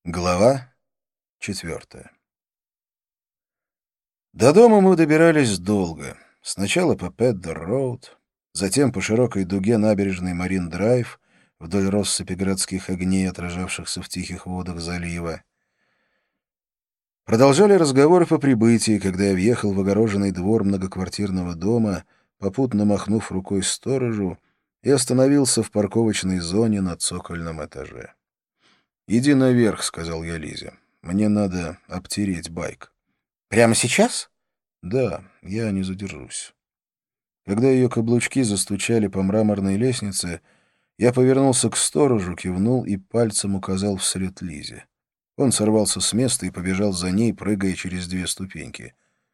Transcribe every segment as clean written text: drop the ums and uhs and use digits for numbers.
Глава 4. До дома мы добирались долго. Сначала по Педдер-роуд, затем по широкой дуге набережной Марин-драйв, вдоль россыпи городских огней, отражавшихся в тихих водах залива. Продолжали разговоры по прибытии, когда я въехал в огороженный двор многоквартирного дома, попутно махнув рукой сторожу, и остановился в парковочной зоне на цокольном этаже. «Иди наверх», — сказал я Лизе. «Мне надо обтереть байк». Прямо сейчас? «Да, я не задержусь». Когда ее каблучки застучали по мраморной лестнице, я повернулся к сторожу, кивнул и пальцем указал вслед Лизе. Он сорвался с места и побежал за ней, прыгая через 2 ступеньки.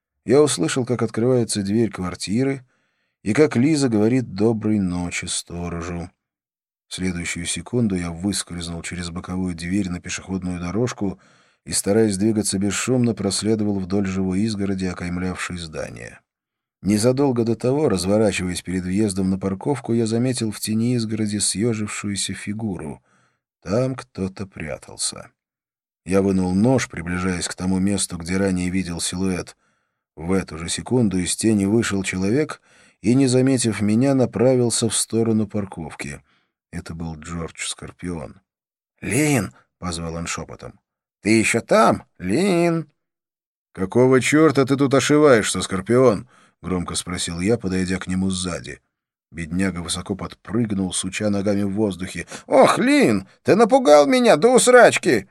Я услышал, как открывается дверь квартиры и как Лиза говорит «доброй ночи» сторожу. В следующую секунду я выскользнул через боковую дверь на пешеходную дорожку и, стараясь двигаться бесшумно, проследовал вдоль живой изгороди, окаймлявшей здание. Незадолго до того, разворачиваясь перед въездом на парковку, я заметил в тени изгороди съежившуюся фигуру. Там кто-то прятался. Я вынул нож, приближаясь к тому месту, где ранее видел силуэт. В эту же секунду из тени вышел человек и, не заметив меня, направился в сторону парковки. Это был Джордж Скорпион. «Лин!» — позвал он шепотом. «Ты еще там, Лин?» «Какого черта ты тут ошиваешься, Скорпион?» — громко спросил я, подойдя к нему сзади. Бедняга высоко подпрыгнул, суча ногами в воздухе. «Ох, Лин, ты напугал меня до усрачки!»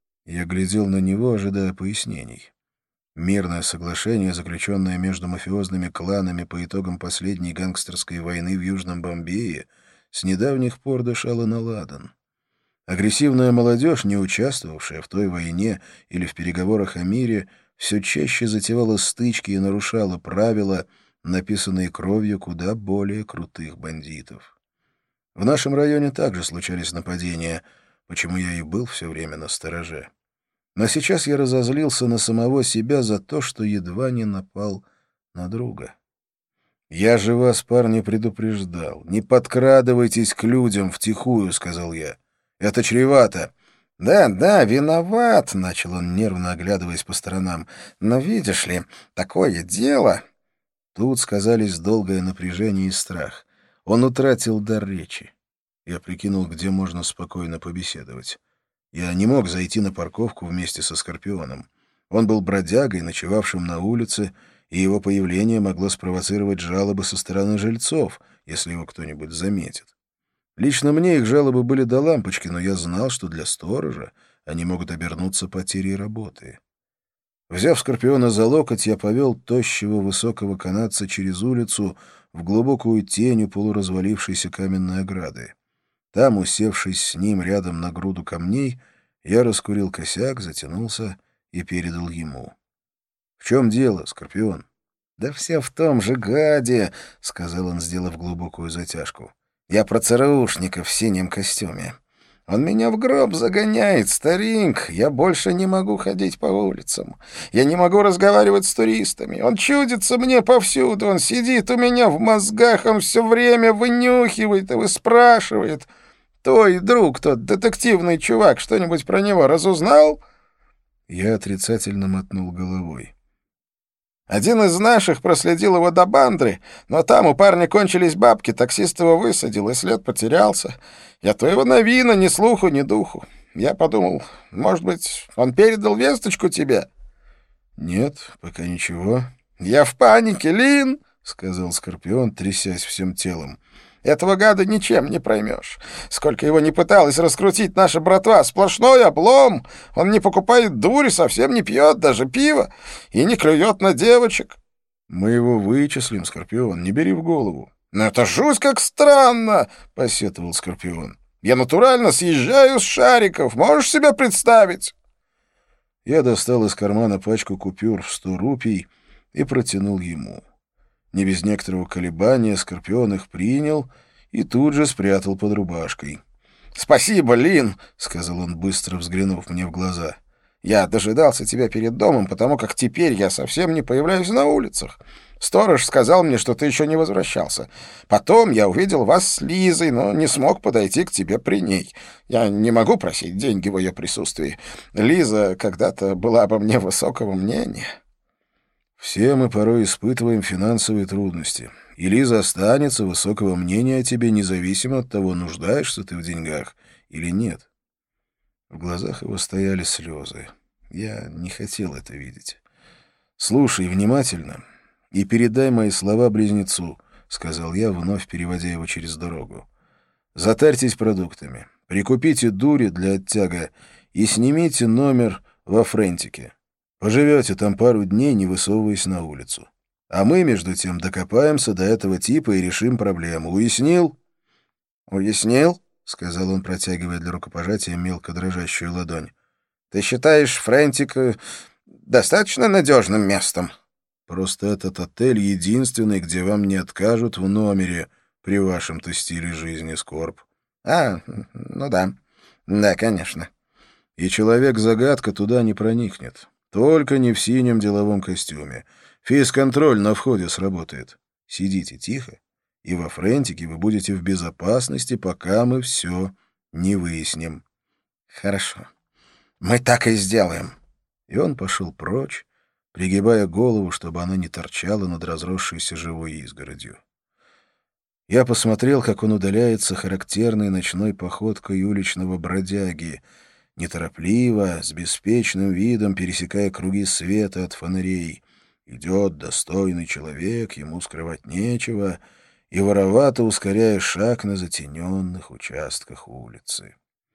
Я глядел на него, ожидая пояснений. Мирное соглашение, заключенное между мафиозными кланами по итогам последней гангстерской войны в Южном Бомбее, с недавних пор дышала на ладан. Агрессивная молодежь, не участвовавшая в той войне или в переговорах о мире, все чаще затевала стычки и нарушала правила, написанные кровью куда более крутых бандитов. В нашем районе также случались нападения, почему я и был все время настороже. Но сейчас я разозлился на самого себя за то, что едва не напал на друга. «Я же вас, парни, предупреждал. Не подкрадывайтесь к людям втихую», — сказал я. «Это чревато». «Да, виноват», — начал он, нервно оглядываясь по сторонам. «Но видишь ли, такое дело...» Тут сказались долгое напряжение и страх. Он утратил дар речи. Я прикинул, где можно спокойно побеседовать. Я не мог зайти на парковку вместе со Скорпионом. Он был бродягой, ночевавшим на улице, и его появление могло спровоцировать жалобы со стороны жильцов, если его кто-нибудь заметит. Лично мне их жалобы были до лампочки, но я знал, что для сторожа они могут обернуться потерей работы. Взяв Скорпиона за локоть, я повел тощего высокого канадца через улицу в глубокую тень у полуразвалившейся каменной ограды. Там, усевшись с ним рядом на груду камней, я раскурил косяк, затянулся и передал ему. — В чем дело, Скорпион? — «Да все в том же гаде», — сказал он, сделав глубокую затяжку. «Я про ЦРУшника в синем костюме. Он меня в гроб загоняет, старик. Я больше не могу ходить по улицам. Я не могу разговаривать с туристами. Он чудится мне повсюду. Он сидит у меня в мозгах, он все время вынюхивает и выспрашивает. Твой друг, тот детективный чувак, что-нибудь про него разузнал?» Я отрицательно мотнул головой. «Один из наших проследил его до Бандры, но там у парня кончились бабки, таксист его высадил, и след потерялся. Я то его новина, ни слуху, ни духу. Я подумал, может быть, он передал весточку тебе?» «Нет, пока ничего». «Я в панике, Лин», — сказал Скорпион, трясясь всем телом. «Этого гада ничем не проймешь. Сколько его не пыталась раскрутить наша братва, сплошной облом. Он не покупает дури, совсем не пьет даже пиво и не клюет на девочек». «Мы его вычислим, Скорпион, не бери в голову». «Но это жуть как странно», — посетовал Скорпион. «Я натурально съезжаю с шариков, можешь себе представить?» Я достал из кармана пачку купюр в 100 рупий и протянул ему. Не без некоторого колебания Скорпион их принял и тут же спрятал под рубашкой. «Спасибо, Лин», — сказал он, быстро взглянув мне в глаза. «Я дожидался тебя перед домом, потому как теперь я совсем не появляюсь на улицах. Сторож сказал мне, что ты еще не возвращался. Потом я увидел вас с Лизой, но не смог подойти к тебе при ней. Я не могу просить деньги в ее присутствии. Лиза когда-то была обо мне высокого мнения». «Все мы порой испытываем финансовые трудности, и Лиза останется высокого мнения о тебе, независимо от того, нуждаешься ты в деньгах или нет». В глазах его стояли слезы. Я не хотел это видеть. «Слушай внимательно и передай мои слова близнецу», — сказал я, вновь переводя его через дорогу. «Затарьтесь продуктами, прикупите дури для оттяга и снимите номер во Френтике. Поживете там пару дней, не высовываясь на улицу. А мы, между тем, докопаемся до этого типа и решим проблему. Уяснил?» «Уяснил?» — сказал он, протягивая для рукопожатия мелко дрожащую ладонь. «Ты считаешь Френтик достаточно надежным местом?» «Просто этот отель единственный, где вам не откажут в номере при вашем-то стиле жизни, Скорб». Ну да. Да, конечно». «И человек-загадка туда не проникнет. Только не в синем деловом костюме. Фейс-контроль на входе сработает. Сидите тихо, и во Френтике вы будете в безопасности, пока мы все не выясним». «Хорошо. Мы так и сделаем». И он пошел прочь, пригибая голову, чтобы она не торчала над разросшейся живой изгородью. Я посмотрел, как он удаляется характерной ночной походкой уличного бродяги, неторопливо, с беспечным видом пересекая круги света от фонарей. Идет достойный человек, ему скрывать нечего, и воровато ускоряя шаг на затененных участках улицы.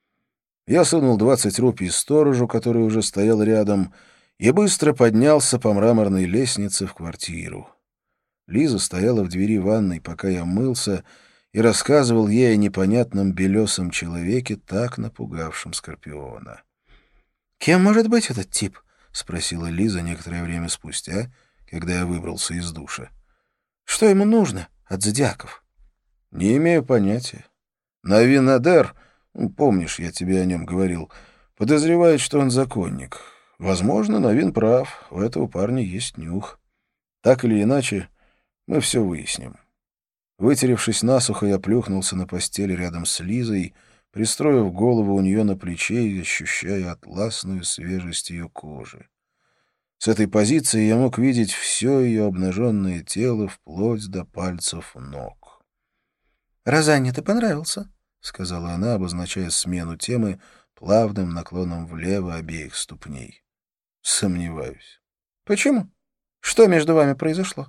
Я сунул 20 рупий сторожу, который уже стоял рядом, и быстро поднялся по мраморной лестнице в квартиру. Лиза стояла в двери ванной, пока я мылся, и рассказывал ей о непонятном белесом человеке, так напугавшем Скорпиона. «Кем может быть этот тип?» — спросила Лиза некоторое время спустя, когда я выбрался из душа. «Что ему нужно от зодиаков?» «Не имею понятия. Навин-Адер, помнишь, я тебе о нем говорил, подозревает, что он законник. Возможно, Навин прав, у этого парня есть нюх. Так или иначе, мы все выясним». Вытеревшись насухо, я плюхнулся на постели рядом с Лизой, пристроив голову у нее на плече и ощущая атласную свежесть ее кожи. С этой позиции я мог видеть все ее обнаженное тело вплоть до пальцев ног. «Розанне ты понравился», — сказала она, обозначая смену темы плавным наклоном влево обеих ступней. «Сомневаюсь». «Почему? Что между вами произошло?»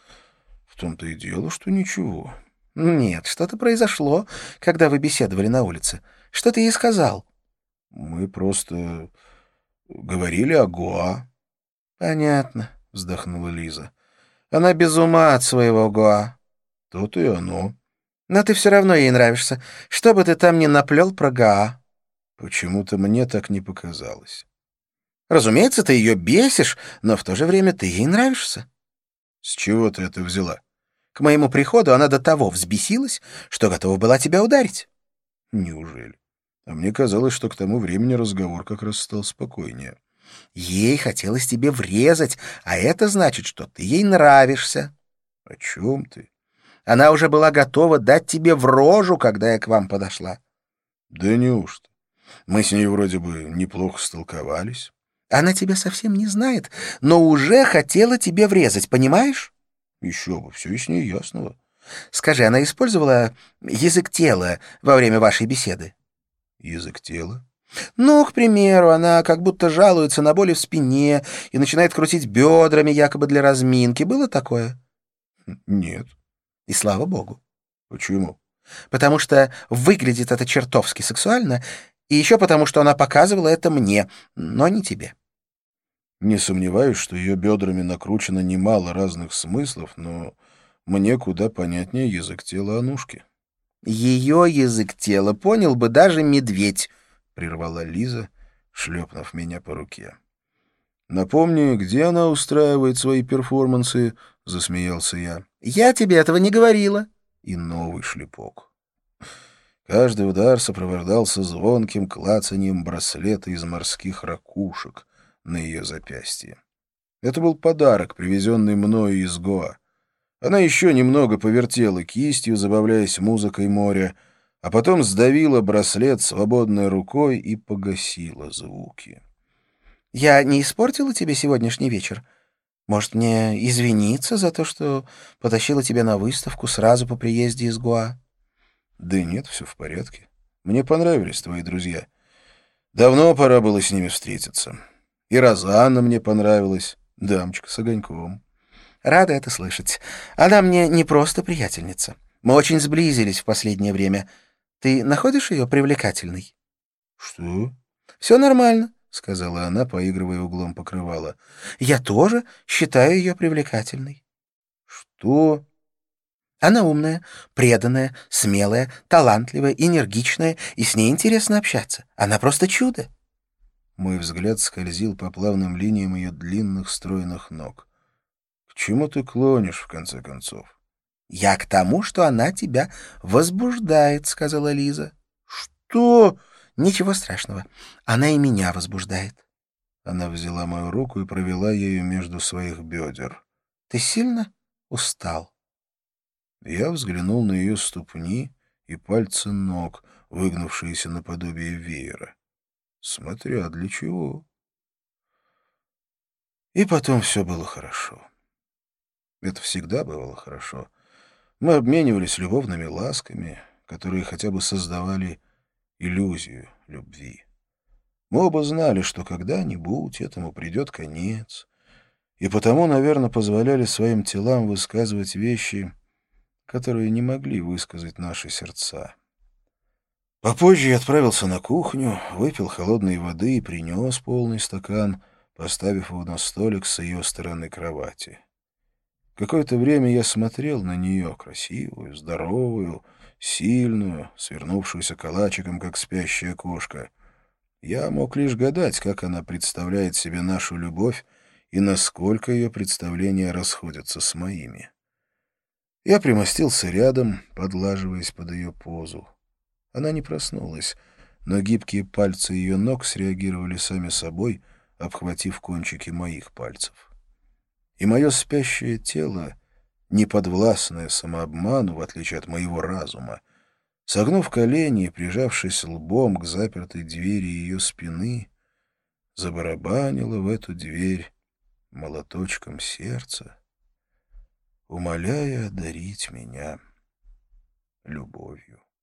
«В том-то и дело, что ничего». «Нет, что-то произошло, когда вы беседовали на улице. Что ты ей сказал?» «Мы просто говорили о Гоа». «Понятно», — вздохнула Лиза. «Она без ума от своего Гоа». «То-то и оно». «Но ты все равно ей нравишься. Что бы ты там ни наплел про Гоа». «Почему-то мне так не показалось». «Разумеется, ты ее бесишь, но в то же время ты ей нравишься». «С чего ты это взяла?» «К моему приходу она до того взбесилась, что готова была тебя ударить». «Неужели? А мне казалось, что к тому времени разговор как раз стал спокойнее». «Ей хотелось тебе врезать, а это значит, что ты ей нравишься». «О чем ты?» «Она уже была готова дать тебе в рожу, когда я к вам подошла». «Да неужто? Мы с ней вроде бы неплохо столковались». «Она тебя совсем не знает, но уже хотела тебе врезать, понимаешь?» «Еще бы, все и с ней ясного». «Скажи, она использовала язык тела во время вашей беседы?» «Язык тела?» «Ну, к примеру, она как будто жалуется на боли в спине и начинает крутить бедрами якобы для разминки. Было такое?» «Нет». «И слава богу». «Почему?» «Потому что выглядит это чертовски сексуально, и еще потому, что она показывала это мне, но не тебе». Не сомневаюсь, что ее бедрами накручено немало разных смыслов, но мне куда понятнее язык тела Анушки. «Ее язык тела понял бы даже медведь», — прервала Лиза, шлепнув меня по руке. «Напомни, где она устраивает свои перформансы?» — засмеялся я. «Я тебе этого не говорила». И новый шлепок. Каждый удар сопровождался звонким клацаньем браслета из морских ракушек на ее запястье. Это был подарок, привезенный мною из Гоа. Она еще немного повертела кистью, забавляясь музыкой моря, а потом сдавила браслет свободной рукой и погасила звуки. «Я не испортила тебе сегодняшний вечер? Может, мне извиниться за то, что потащила тебя на выставку сразу по приезде из Гоа?» Да нет, все в порядке. Мне понравились твои друзья. Давно пора было с ними встретиться. И Розанна мне понравилась, дамочка с огоньком. «Рада это слышать. Она мне не просто приятельница. Мы очень сблизились в последнее время. Ты находишь ее привлекательной?» Что? «Все нормально», — сказала она, поигрывая углом покрывала. «Я тоже считаю ее привлекательной». Что? Она умная, преданная, смелая, талантливая, энергичная, и с ней интересно общаться. Она просто чудо». Мой взгляд скользил по плавным линиям ее длинных стройных ног. К чему ты клонишь, в конце концов? «Я к тому, что она тебя возбуждает», — сказала Лиза. Что? «Ничего страшного. Она и меня возбуждает». Она взяла мою руку и провела ею между своих бедер. «Ты сильно устал?» Я взглянул на ее ступни и пальцы ног, выгнувшиеся наподобие веера. Смотря для чего. И потом все было хорошо. Это всегда бывало хорошо. Мы обменивались любовными ласками, которые хотя бы создавали иллюзию любви. Мы оба знали, что когда-нибудь этому придет конец, и потому, наверное, позволяли своим телам высказывать вещи, которые не могли высказать наши сердца. Попозже я отправился на кухню, выпил холодной воды и принес полный стакан, поставив его на столик с ее стороны кровати. Какое-то время я смотрел на нее, красивую, здоровую, сильную, свернувшуюся калачиком, как спящая кошка. Я мог лишь гадать, как она представляет себе нашу любовь и насколько ее представления расходятся с моими. Я примостился рядом, подлаживаясь под ее позу. Она не проснулась, но гибкие пальцы ее ног среагировали сами собой, обхватив кончики моих пальцев. И мое спящее тело, неподвластное самообману, в отличие от моего разума, согнув колени и прижавшись лбом к запертой двери ее спины, забарабанило в эту дверь молоточком сердца, умоляя одарить меня любовью.